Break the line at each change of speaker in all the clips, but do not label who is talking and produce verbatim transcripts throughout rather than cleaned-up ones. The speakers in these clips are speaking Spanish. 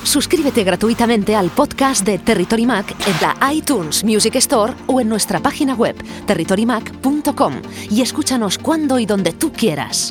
Suscríbete gratuitamente al podcast de Territory Mac en la iTunes Music Store o en nuestra página web territory mac punto com y escúchanos cuando y donde tú quieras.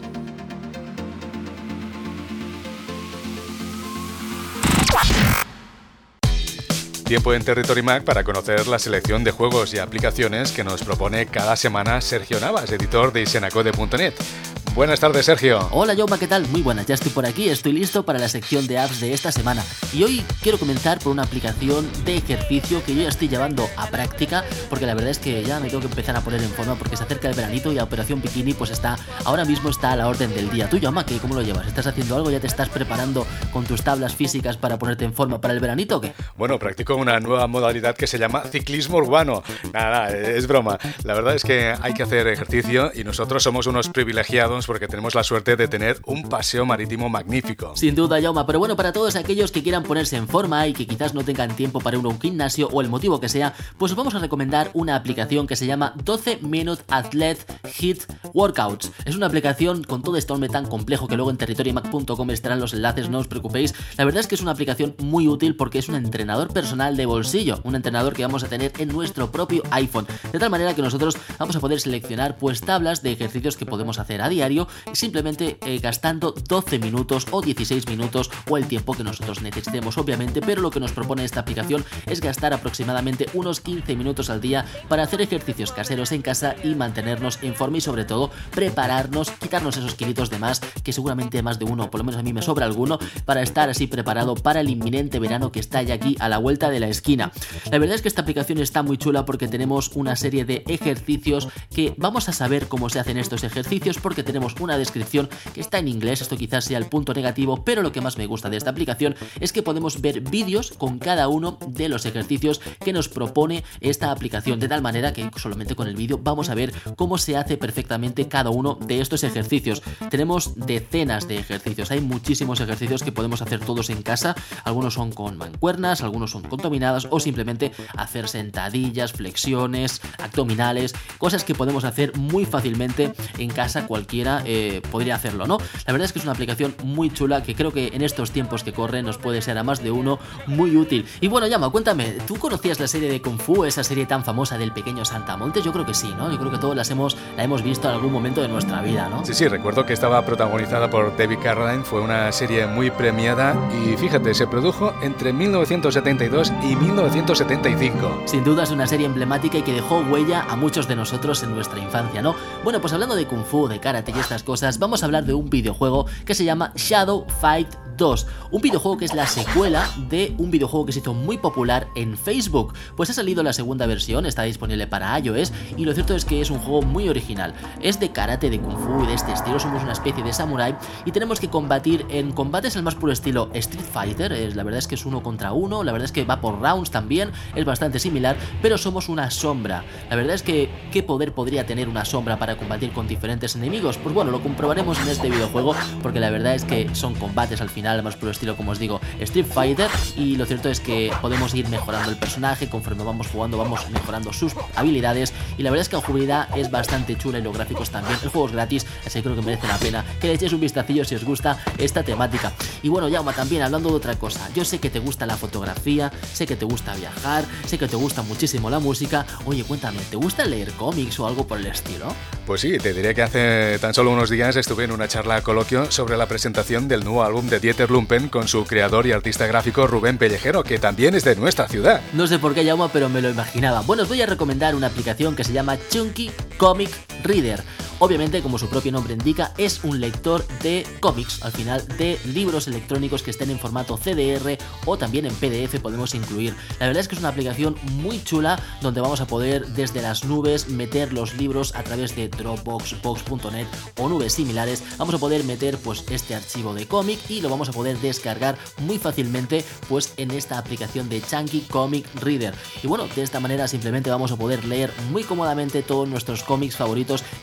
Tiempo en Territory Mac para conocer la selección de juegos y aplicaciones que nos propone cada semana Sergio Navas, editor de isenacode punto net. Buenas tardes, Sergio.
Hola, Jaume, ¿qué tal? Muy buenas, ya estoy por aquí, estoy listo para la sección de apps de esta semana. Y hoy quiero comenzar por una aplicación de ejercicio que yo ya estoy llevando a práctica, porque la verdad es que ya me tengo que empezar a poner en forma porque se acerca el veranito y la Operación Bikini pues está, ahora mismo está a la orden del día. ¿Tú, Jaume, qué, cómo lo llevas? ¿Estás haciendo algo? ¿Ya te estás preparando con tus tablas físicas para ponerte en forma para el veranito o qué?
Bueno, practico una nueva modalidad que se llama ciclismo urbano. Nada, nada, es broma. La verdad es que hay que hacer ejercicio y nosotros somos unos privilegiados porque tenemos la suerte de tener un paseo marítimo magnífico.
Sin duda, Jaume, pero bueno, para todos aquellos que quieran ponerse en forma y que quizás no tengan tiempo para ir a un gimnasio o el motivo que sea, pues os vamos a recomendar una aplicación que se llama doce Minute Athlete Hit Workouts. Es una aplicación con todo este nombre tan complejo que luego en territory mac punto com estarán los enlaces, no os preocupéis. La verdad es que es una aplicación muy útil porque es un entrenador personal de bolsillo, un entrenador que vamos a tener en nuestro propio iPhone, de tal manera que nosotros vamos a poder seleccionar pues tablas de ejercicios que podemos hacer a diario simplemente eh, gastando doce minutos o dieciséis minutos o el tiempo que nosotros necesitemos, obviamente, pero lo que nos propone esta aplicación es gastar aproximadamente unos quince minutos al día para hacer ejercicios caseros en casa y mantenernos en forma y sobre todo prepararnos, quitarnos esos kilitos de más que seguramente más de uno, por lo menos a mí me sobra alguno, para estar así preparado para el inminente verano que está ya aquí a la vuelta de la esquina. La verdad es que esta aplicación está muy chula porque tenemos una serie de ejercicios que vamos a saber cómo se hacen estos ejercicios porque tenemos una descripción que está en inglés, esto quizás sea el punto negativo, pero lo que más me gusta de esta aplicación es que podemos ver vídeos con cada uno de los ejercicios que nos propone esta aplicación, de tal manera que solamente con el vídeo vamos a ver cómo se hace perfectamente cada uno de estos ejercicios. Tenemos decenas de ejercicios, hay muchísimos ejercicios que podemos hacer todos en casa, algunos son con mancuernas, algunos son con dominadas o simplemente hacer sentadillas, flexiones, abdominales, cosas que podemos hacer muy fácilmente en casa, cualquiera eh, podría hacerlo, ¿no? La verdad es que es una aplicación muy chula que creo que en estos tiempos que corren nos puede ser a más de uno muy útil. Y bueno, Llama, cuéntame, ¿tú conocías la serie de Kung Fu, esa serie tan famosa del pequeño Saltamontes? Yo creo que sí, ¿no? Yo creo que todos las hemos, la hemos visto en algún momento de nuestra vida, ¿no?
Sí, sí, recuerdo que estaba protagonizada por David Carradine, fue una serie muy premiada y fíjate, se produjo entre mil novecientos setenta y dos y mil novecientos setenta y cinco.
Sin duda es una serie emblemática y que dejó huella a muchos de nosotros en nuestra infancia, ¿no? Bueno, pues hablando de Kung Fu, de karate y estas cosas, vamos a hablar de un videojuego que se llama Shadow Fight dos, un videojuego que es la secuela de un videojuego que se hizo muy popular en Facebook. Pues ha salido la segunda versión, está disponible para iOS y lo cierto es que es un juego muy original. Es de karate, de kung fu y de este estilo, somos una especie de samurai y tenemos que combatir en combates al más puro estilo Street Fighter. Es, la verdad es que es uno contra uno, la verdad es que va por rounds también, es bastante similar, pero somos una sombra. La verdad es que ¿qué poder podría tener una sombra para combatir con diferentes enemigos? Pues bueno, lo comprobaremos en este videojuego porque la verdad es que son combates al final más puro estilo, como os digo, Street Fighter, y lo cierto es que podemos ir mejorando el personaje conforme vamos jugando, vamos mejorando sus habilidades y la verdad es que la jugabilidad es bastante chula y los gráficos también. El juego es gratis, así que creo que merece la pena que le echéis un vistacillo si os gusta esta temática. Y bueno, Jaume, también hablando de otra cosa, yo sé que te gusta la fotografía, sé que te gusta viajar, sé que te gusta muchísimo la música. Oye, cuéntame, ¿te gusta leer cómics o algo por el estilo?
Pues sí, te diré que hace tan solo unos días estuve en una charla coloquio sobre la presentación del nuevo álbum de Dieter Lumpen con su creador y artista gráfico Rubén Pellejero, que también es de nuestra ciudad.
No sé por qué, Jaume, pero me lo imaginaba. Bueno, os voy a recomendar una aplicación que se llama Chunky Comic Reader. Obviamente, como su propio nombre indica, es un lector de cómics, al final de libros electrónicos que estén en formato C D R o también en P D F podemos incluir. La verdad es que es una aplicación muy chula donde vamos a poder desde las nubes meter los libros a través de Dropbox, Box punto net o nubes similares. Vamos a poder meter pues este archivo de cómic y lo vamos a poder descargar muy fácilmente pues en esta aplicación de Chunky Comic Reader. Y bueno, de esta manera simplemente vamos a poder leer muy cómodamente todos nuestros cómics favoritos en nuestro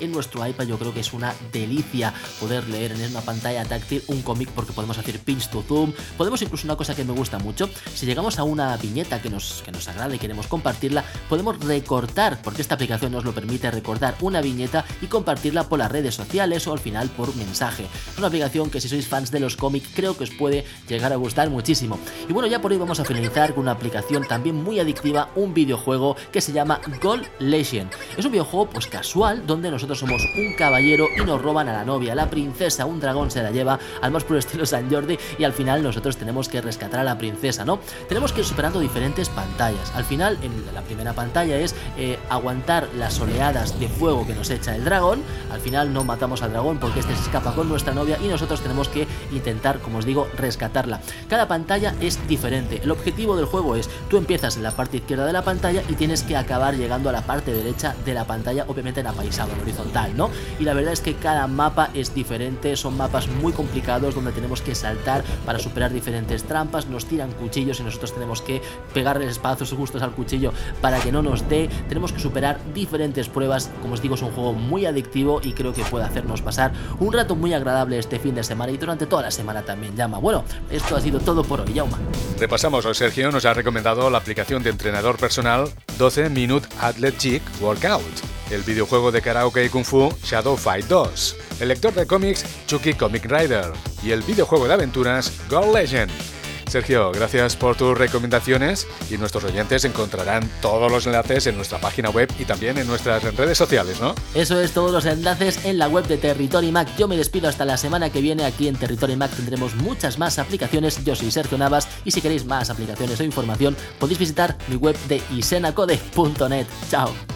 nueva iPad yo creo que es una delicia poder leer en una pantalla táctil un cómic, porque podemos hacer pinch to zoom, podemos incluso, una cosa que me gusta mucho, si llegamos a una viñeta que nos, que nos agrada y queremos compartirla, podemos recortar, porque esta aplicación nos lo permite, recortar una viñeta y compartirla por las redes sociales o al final por mensaje. Es una aplicación que si sois fans de los cómics creo que os puede llegar a gustar muchísimo. Y bueno, ya por hoy vamos a finalizar con una aplicación también muy adictiva, un videojuego que se llama Gold Legend. Es un videojuego pues casual, donde nosotros somos un caballero y nos roban a la novia, la princesa, un dragón se la lleva al más puro estilo San Jordi y al final nosotros tenemos que rescatar a la princesa, ¿no? Tenemos que ir superando diferentes pantallas. Al final, en la primera pantalla es eh, aguantar las oleadas de fuego que nos echa el dragón. Al final no matamos al dragón porque este se escapa con nuestra novia y nosotros tenemos que intentar, como os digo, rescatarla. Cada pantalla es diferente. El objetivo del juego es, tú empiezas en la parte izquierda de la pantalla y tienes que acabar llegando a la parte derecha de la pantalla, obviamente en apaisado, en horizontal, ¿no? Y la verdad es que cada mapa es diferente, son mapas muy complicados donde tenemos que saltar para superar diferentes trampas, nos tiran cuchillos y nosotros tenemos que pegarles espadazos justos al cuchillo para que no nos dé, tenemos que superar diferentes pruebas. Como os digo, es un juego muy adictivo y creo que puede hacernos pasar un rato muy agradable este fin de semana y durante toda la semana también, Llama. Bueno, esto ha sido todo por hoy, Yauma.
Repasamos, hoy Sergio nos ha recomendado la aplicación de entrenador personal doce Minute Athletic Workout, el videojuego de karaoke y kung fu Shadow Fight dos, el lector de cómics Chucky Comic Rider y el videojuego de aventuras Gold Legend. Sergio, gracias por tus recomendaciones y nuestros oyentes encontrarán todos los enlaces en nuestra página web y también en nuestras redes sociales, ¿no?
Eso es, todos los enlaces en la web de Territory Mac. Yo me despido hasta la semana que viene. Aquí en Territory Mac tendremos muchas más aplicaciones. Yo soy Sergio Navas y si queréis más aplicaciones o información podéis visitar mi web de isenacode punto net. Chao.